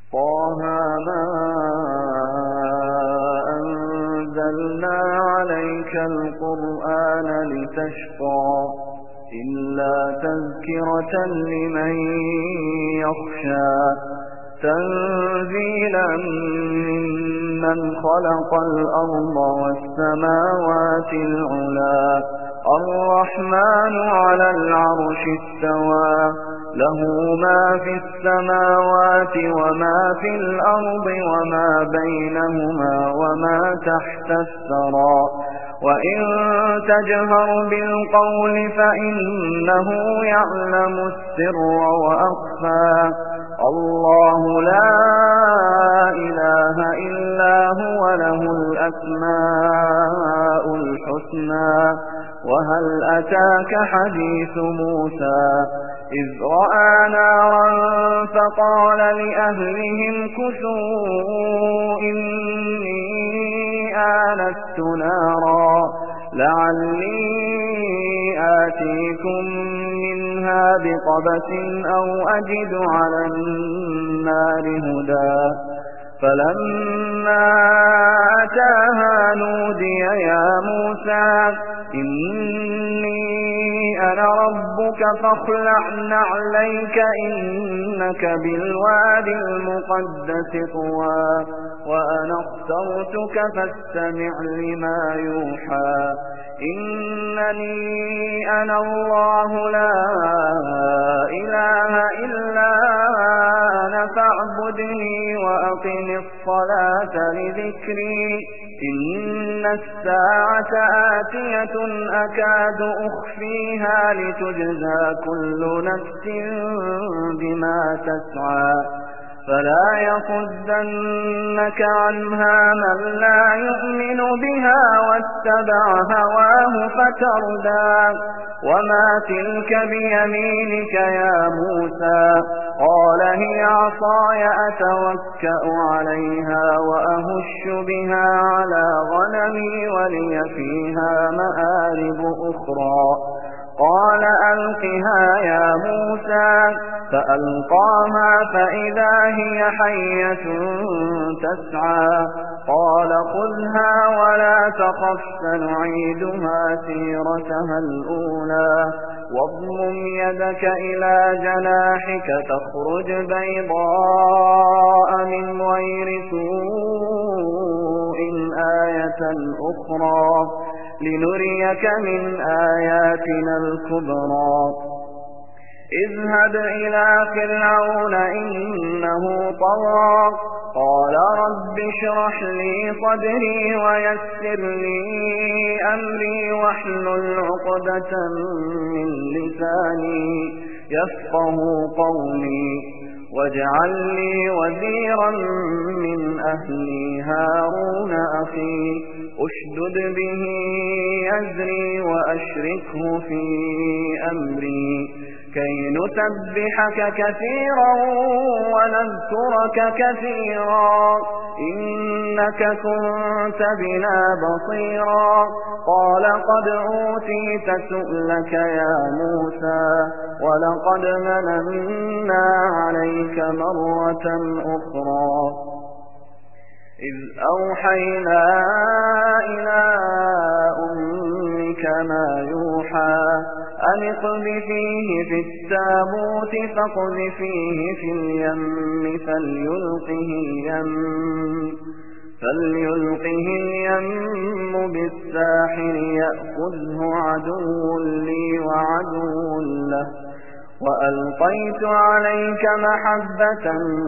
طه ما أنزلنا عليك القرآن لتشقى إلا تذكرة لمن يخشى تنزيلا ممن خلق الأرض والسماوات العلى الرحمن على العرش استوى له ما في السماوات وما في الأرض وما بينهما وما تحت الثرى وإن تجهر بالقول فإنه يعلم السر وأخفى الله لا إله إلا هو له الأسماء الحسنى وهل أتاك حديث موسى إذ رأى نارا فقال لأهلهم كثوا إني آنست نارا لعلي آتيكم منها بقبس أو أجد على النار هدى فلما أتاها نودي يا موسى إني أنا ربك فاخلع نعليك إنك بالوادي المقدس طوى وأنا اخترتك فاستمع لما يوحى إنني أنا الله لا إله إلا أنا فاعبدني وأقم الصلاة لذكري إن الساعة آتية أكاد أخفيها لتجزى كل نفس بما تسعى فلا يصدنك عنها من لا يؤمن بها واتبع هواه فتردى وما تلك بيمينك يا موسى قال هي عصاي أتوكأ عليها وأهش بها على غنمي ولي فيها مآرب أخرى قال ألقها يا موسى فألقاها فإذا هي حية تسعى قال خذها ولا تخف سنعيدها سيرتها الأولى واضمم يدك إلى جناحك تخرج بيضاء من غير سوء آية أخرى لنريك من آياتنا الكبرى اذهب إلى فرعون إنه طغى قال رب اشرح لي صدري ويسر لي أمري واحلل عقدة من لساني يفقه قولي واجعل لي وزيرا من أهلي هارون أخي أشدد به أزري وأشركه في أمري كي نسبحك كثيرا ونذكرك كثيرا إنك كنت بنا بصيرا قال قد أوتيت سؤلك يا موسى ولقد مننا عليك مرة أخرى إذ أوحينا إلى أمك ما يوحى أن اقذفيه في التابوت فاقذفيه في اليم فليلقه اليم بالساحل يأخذه عدو لي وعدو له وألقيت عليك محبة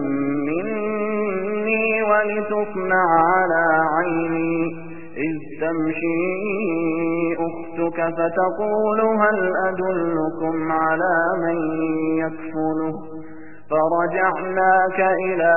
مني ولتصنع على عيني إذ تمشي أختك فتقول هل أدلكم على من يكفله فرجعناك إلى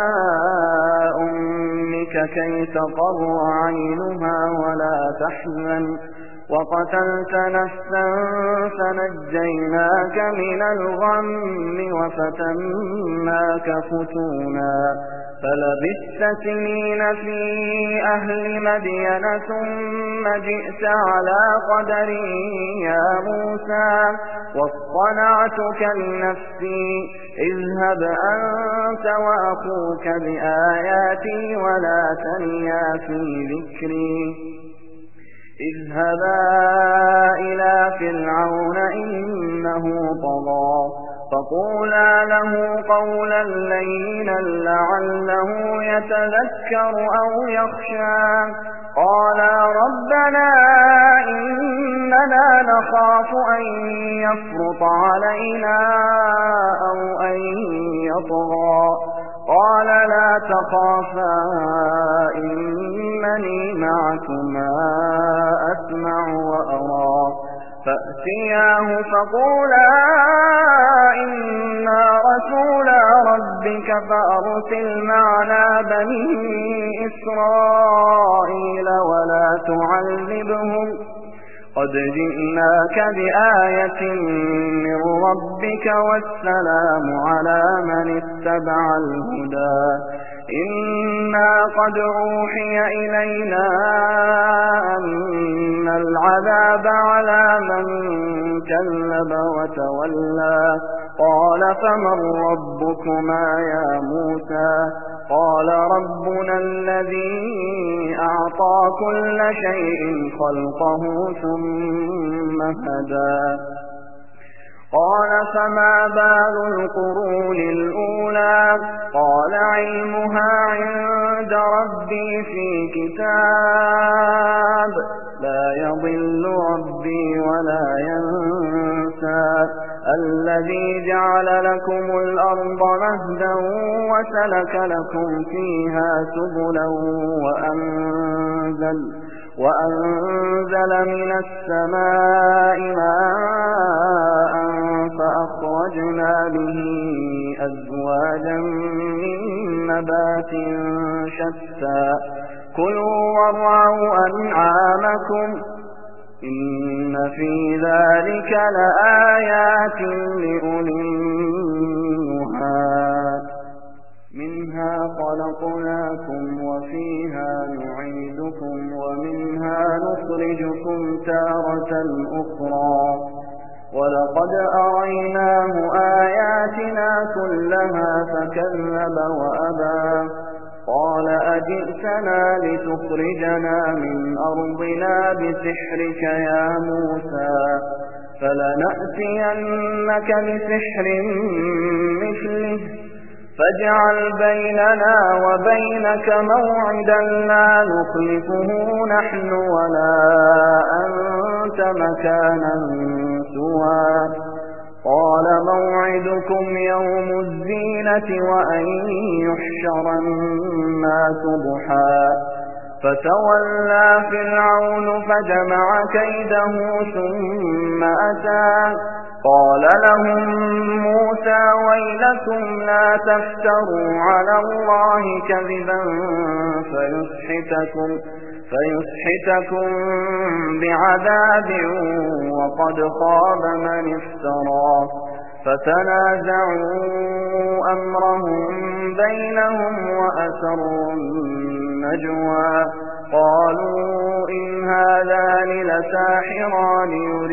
أمك كي تقر عينها ولا تحزن وقتلت نفسا فنجيناك من الغم وفتناك فتونا فلبثت سنين في أهل مدين ثم جئت على قدري يا موسى واصطنعتك لنفسي اذهب أنت وأخوك بآياتي ولا تنيا في ذكري اذهبا إلى فرعون إنه طغى فقولا له قولا لينا لعله يتذكر أو يخشى قالا ربنا إننا نخاف أن يفرط علينا أو أن يطغى قال لا تخافا إنني معكما أسمع وأرى فأتياه فقولا إنا رسولا ربك فأرسل معنا بني إسرائيل ولا تعذبهم قد جئناك بآية من ربك والسلام على من اتبع الهدى إنا قد أوحي إلينا أن العذاب على من كذب وتولى قال فمن ربكما يا موسى قال ربنا الذي أعطى كل شيء خلقه ثم هدى قال فما بال القرون الأولى قال علمها عند ربي في كتاب لا يضل ربي ولا ينسى الذي جعل لكم الأرض مهدا وسلك لكم فيها سبلا وأنزل من السماء ماء فأخرجنا به أزواجا من نبات شتى كلوا وارعوا أنعامكم إن في ذلك لآيات لأولي النهى منها خلقناكم وفيها نعيدكم ومنها نخرجكم تارة أخرى ولقد أريناه آياتنا كلها فكذب وأبى قال أجئتنا لتخرجنا من أرضنا بسحرك يا موسى فلنأتينك بسحر مثله فاجعل بيننا وبينك موعدا لا نخلفه نحن ولا أنت مكانا سوى قال موعدكم يوم الزينة وأن يحشر الناس ضحى فتولى فرعون فجمع كيده ثم أتى قال لهم موسى ويلكم لا تفتروا على الله كذبا فيسحتكم بعذاب وقد خاب من افترى فتنازعوا أمرهم بينهم وأسروا النجوى قالوا إن هذان لساحران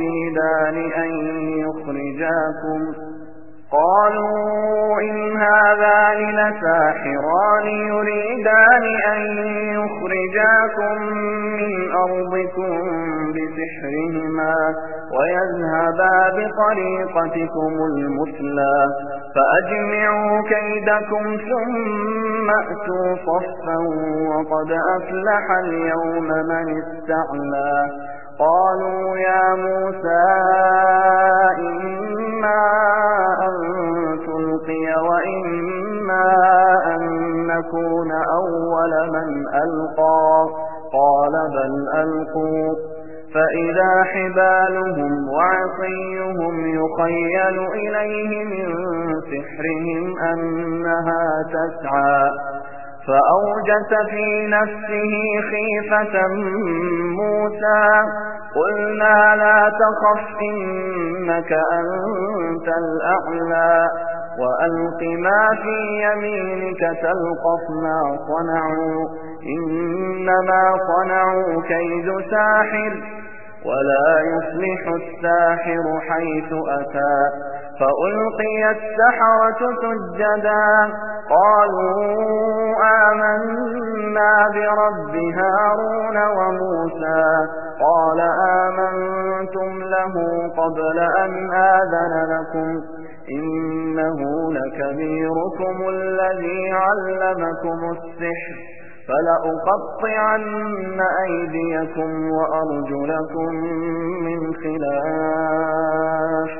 يريدان أن يخرجاكم من أرضكم بسحرهما ويذهبا بطريقتكم المثلى فأجمعوا كيدكم ثم أتوا صفا وقد أفلح اليوم من استعلى قالوا يا موسى إما أن تلقي وإما أن نكون أول من ألقى قال بل ألقوا فإذا حبالهم وعصيهم يخيل إليه من سحرهم أنها تسعى فأوجس في نفسه خيفة موسى قلنا لا تخف إنك أنت الأعلى وألق ما في يمينك تلقف ما صنعوا إنما صنعوا كيد ساحر ولا يفلح الساحر حيث أتى فألقي السحرة سجدا قالوا آمنا برب هارون وموسى قال آمنتم له قبل أن آذن لكم إنه لكبيركم الذي علمكم السحر فلأقطعن أيديكم وأرجلكم من خلاف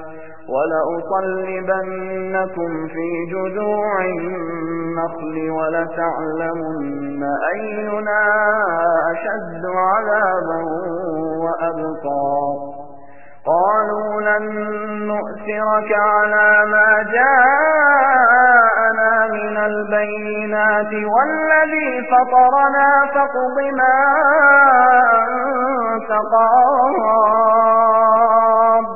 ولأصلبنكم في جذوع النخل ولتعلمن أينا أشد عذابا وأبقى قالوا لن نؤثرك على ما جاءنا من البينات والذي فطرنا فاقض ما أنت قاض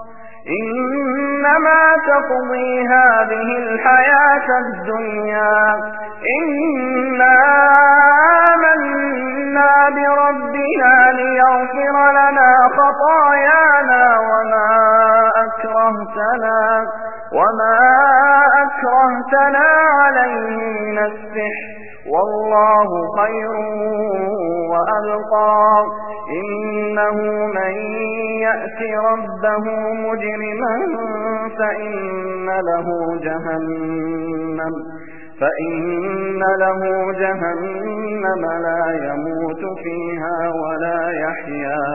إنما تقضي هذه الحياة الدنيا إنا آمنا بربنا ليغفر لنا خطايانا وما أكرهتنا عليه من السحر والله خير وأبقى إنه من يأت ربه مجرما فإن له جهنم لا يموت فيها ولا يحيا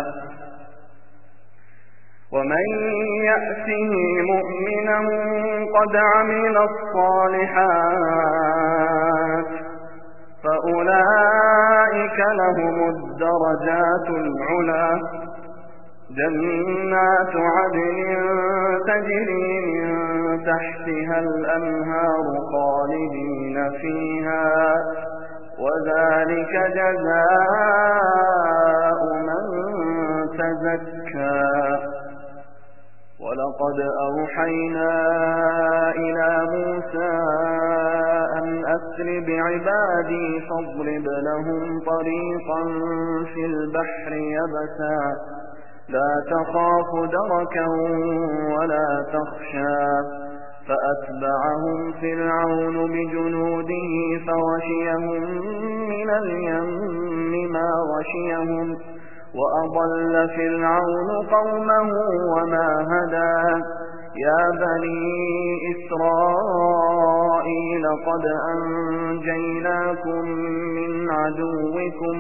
ومن يأته مؤمنا قد عمل الصالحات فأولئك لهم الدرجات العلى جنات عدن تجري من تحتها الأنهار خالدين فيها وذلك جزاء من تزكى ولقد أوحينا إلى موسى أن أسر بعبادي فاضرب لهم طريقا في البحر يبسا لا تخاف دركا ولا تخشى فأتبعهم فرعون بجنوده فغشيهم من اليم ما غشيهم وأضل فرعون قومه وما هدى يا بني إسرائيل قد أنجيناكم من عدوكم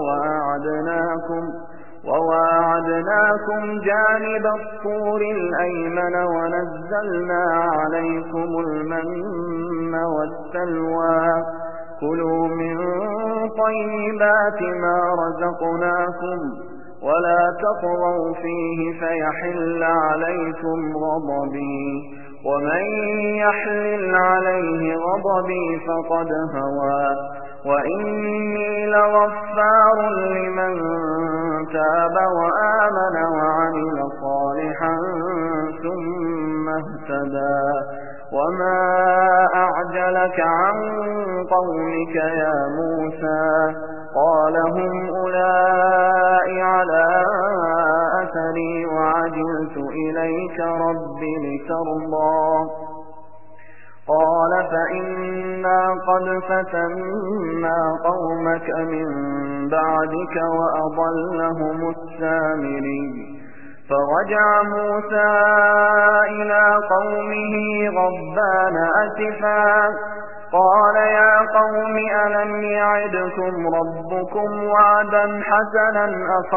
وواعدناكم جانب الطور الأيمن ونزلنا عليكم المن والسلوى كلوا من طيبات ما رزقناكم ولا تطغوا فيه فيحل عليكم غضبي ومن يحلل عليه غضبي فقد هوى وإني لغفار لمن تاب وآمن وعمل صالحا ثم اهتدى وما أعجلك عن قومك يا موسى قال هم أولئك على أثري وعجلت إليك رب لترضى قال فإنا قد فتنا قومك من بعدك وأضلهم السامري فرجع موسى إلى قومه غضبان أسفا قال يا قوم ألم يعدكم ربكم وعدا حسنا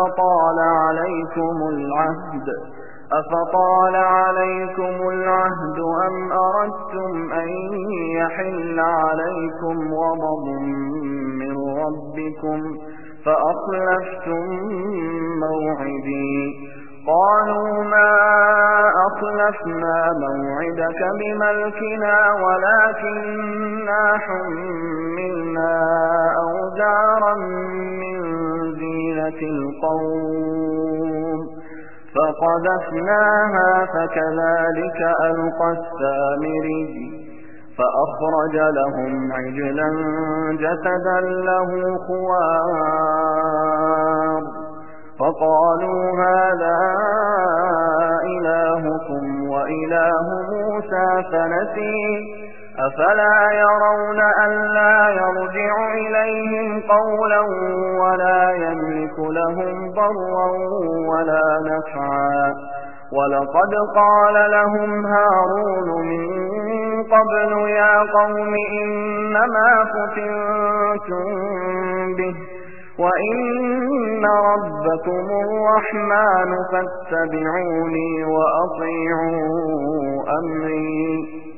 أفطال عليكم العهد أم أردتم أن يحل عليكم غضب من ربكم فأخلفتم موعدي قالوا ما أخلفنا موعدك بملكنا ولكننا حملنا أوزارا من زينة القوم فقذفناها فكذلك ألقى السامري فأخرج لهم عجلا جسدا له خوار فقالوا هذا إلهكم وإله موسى فنسي أفلا يرون ألا يرجع إليهم قولا ولا يملك لهم ضرا ولا نفعا ولقد قال لهم هارون من قبل يا قوم إنما فتنتم به وإن ربكم الرحمن فاتبعوني وأطيعوا أمري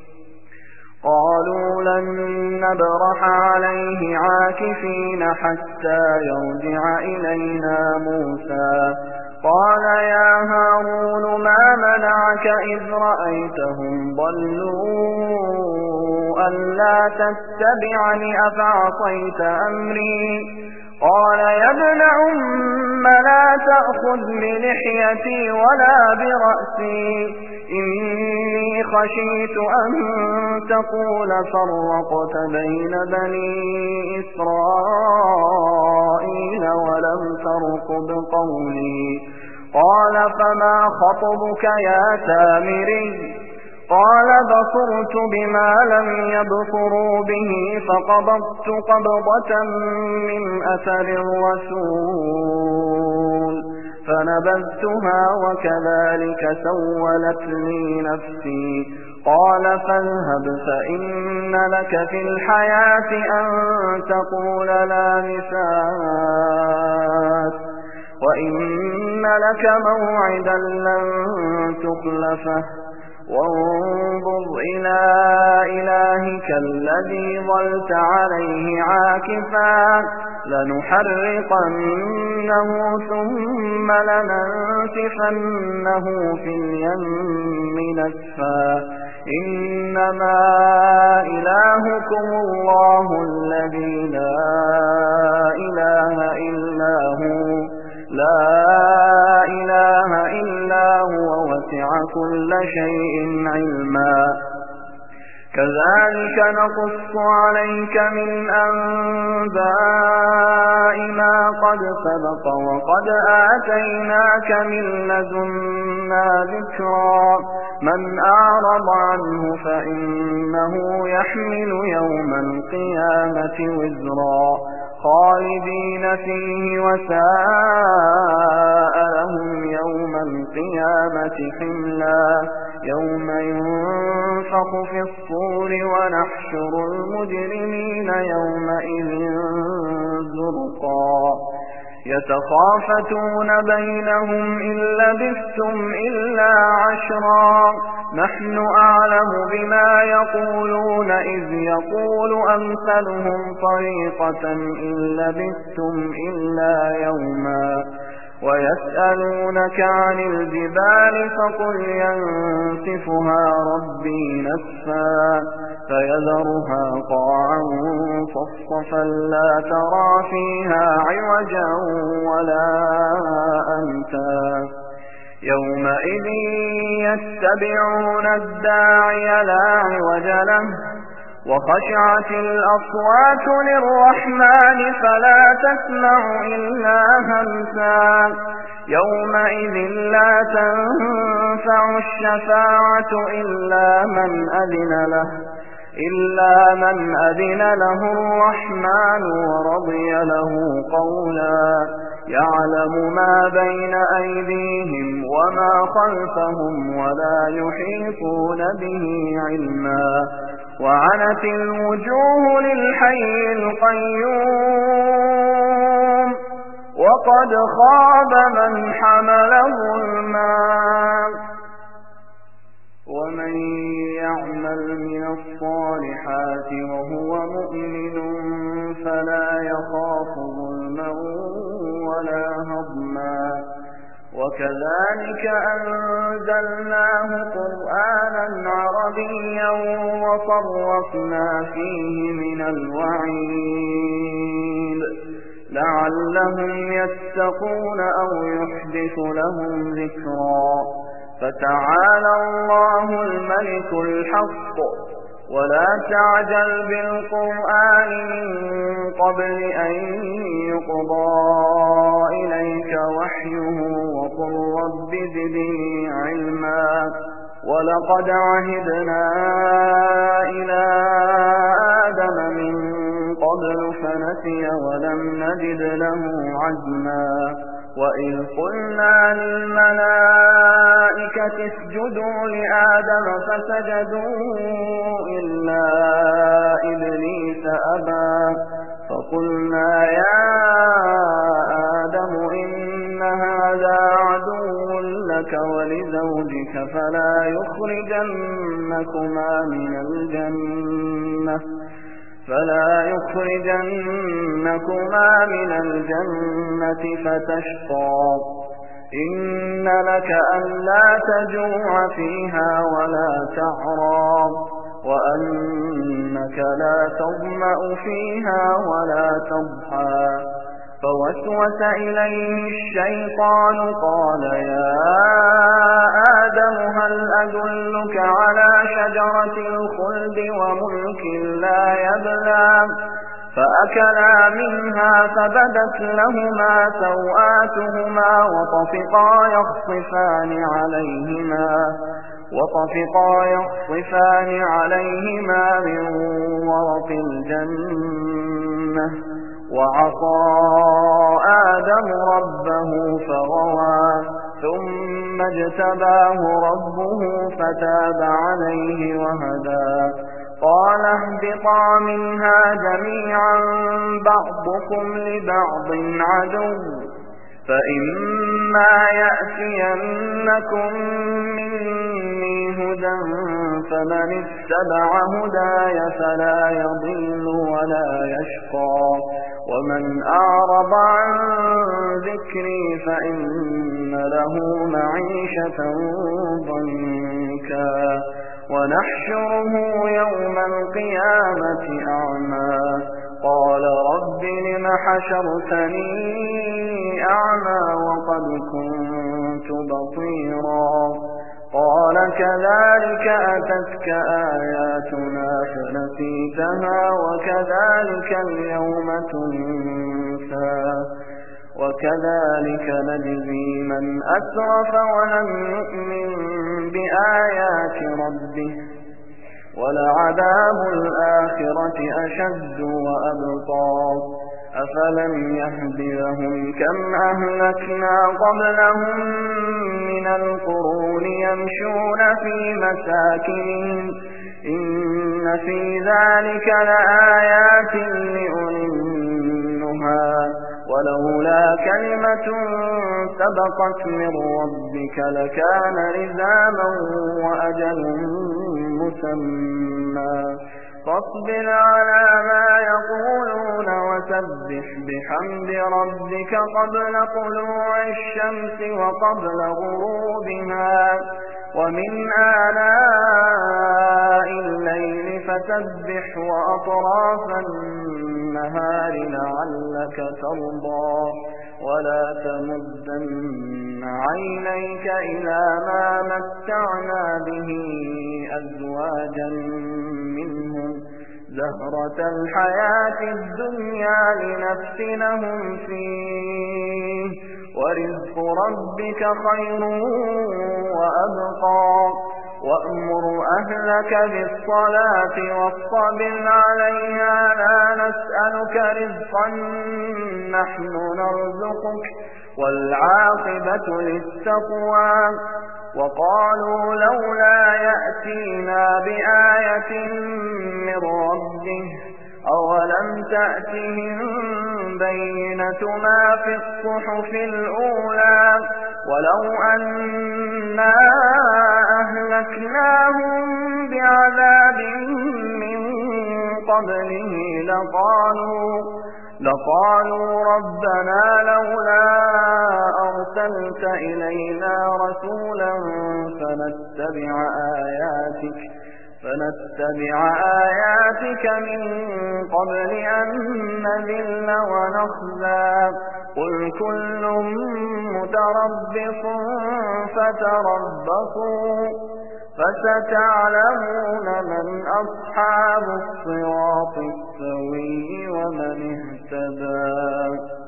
قالوا لن نبرح عليه عاكفين حتى يرجع إلينا موسى قال يا هارون ما منعك إذ رأيتهم ضلوا ألا تتبعني أفعصيت أمري قال يا ابن أم لا تأخذ بلحيتي ولا برأسي إني خشيت أن تقول فرقت بين بني إسرائيل ولم ترقب قولي قال فما خطبك يا سامري قال بصرت بما لم يبصروا به فقبضت قبضة من أثر الرسول فنبذتها وكذلك سولت لي نفسي قال فاذهب فإن لك في الحياة أن تقول لا مساس وإن لك موعدا لن تخلفه وانظر إلى إلهك الذي ظلت عليه عاكفا لنحرقنه ثم لننسفنه في اليم نسفا إنما إلهكم الله الذي لا إله إلا هو وسع كل شيء علما كذلك نقص عليك من أنباء ما قد سبق وقد آتيناك من لدنا ذكرا من أعرض عنه فإنه يحمل يوم القيامة وزرا خالدين فيه وساء لهم يوم القيامة حملا يوم ينفخ في الصور ونحشر المجرمين يومئذ زرقا يتخافتون بينهم إن لبثتم إلا عشرا نحن أعلم بما يقولون إذ يقول أمثلهم طريقة إن لبثتم إلا يوما ويسألونك عن الجبال فقل ينسفها ربي نسفا فيذرها قاعا صفصفا لا ترى فيها عوجا ولا أمتا يومئذ يتبعون الداعي لا عوج له وخشعت الأصوات للرحمن فلا تسمع إلا همسا يومئذ لا تنفع الشفاعة إلا من أذن له الرحمن ورضي له قولا يعلم ما بين أيديهم وما خلفهم ولا يحيطون به علما وعنت الوجوه للحي القيوم وقد خاب من حمل ظلما ومن يعمل من الصالحات وهو مؤمن فلا يخاف ظلما ولا هضما وكذلك أنزلناه قرآنا عربيا وصرفنا فيه من الوعيد لعلهم يتقون أو يحدث لهم ذكرا فتعالى الله الملك الحق ولا تعجل بالقرآن من قبل أن يقضى إليك وحيه وقل رب زدني علما ولقد عهدنا إلى آدم من قبل فنسي ولم نجد له عزما وإذ قلنا للملائكة اسجدوا لآدم فسجدوا إلا إبليس أبى فقلنا يا آدم إن هذا عدو لك ولزوجك فلا يخرجنكما من الجنة فتشقى إن لك ألا تجوع فيها ولا تعرى وأنك لا تظمأ فيها ولا تضحى فوسوس إليه الشيطان قال يا آدم هل أدلك على شجرة الخلد وملك لا يبلى فأكلا منها فبدت لهما سوآتهما وطفقا يخصفان عليهما من ورق الجنة وعصى آدم ربه فغوى ثم اجتباه ربه فتاب عليه وهدى قال اهبطا منها جميعا بعضكم لبعض عدو فإما يأتينكم مني هدى فمن اتبع هداي فلا يضل ولا يشقى ومن أعرض عن ذكري فإن له معيشة ضنكا ونحشره يوم القيامة أعمى قال رب لم حشرتني أعمى وقد كنت بصيرا قال كذلك أتتك آياتنا فنسيتها وكذلك اليوم تنسى وكذلك نجزي من أسرف ولم يؤمن بآيات ربه ولعذاب الآخرة أشد وأبقى أفلم يهد لهم كم أهلكنا قبلهم من القرون يمشون في مساكنهم إن في ذلك لآيات لأولي النهى ولولا كلمة سبقت من ربك لكان لزاما وأجل مسمى فاصبر على ما يقولون وسبح بحمد ربك قبل طلوع الشمس وقبل غروبها ومن آلاء الليل فسبح وأطراف النهار لعلك ترضى ولا تمدن عينيك إلى ما متعنا به أزواجا منهم زهرة الحياة الدنيا لنفتنهم فيه ورزق ربك خير وأبقى وأمر أهلك بالصلاة واصطبر عليها لا نسألك رزقا نحن نرزقك والعاقبة للتقوى وقالوا لولا يأتينا بآية من ربه أولم تأتهم بينة ما في الصحف الأولى ولو أنا أهلكناهم بعذاب من قبله لقالوا ربنا لولا أرسلت إلينا رسولا فنتبع آياتك من قبل أن نذل ونخزى قل كل متربص فتربصوا فستعلمون من أصحاب الصراط السوي ومن اهتدى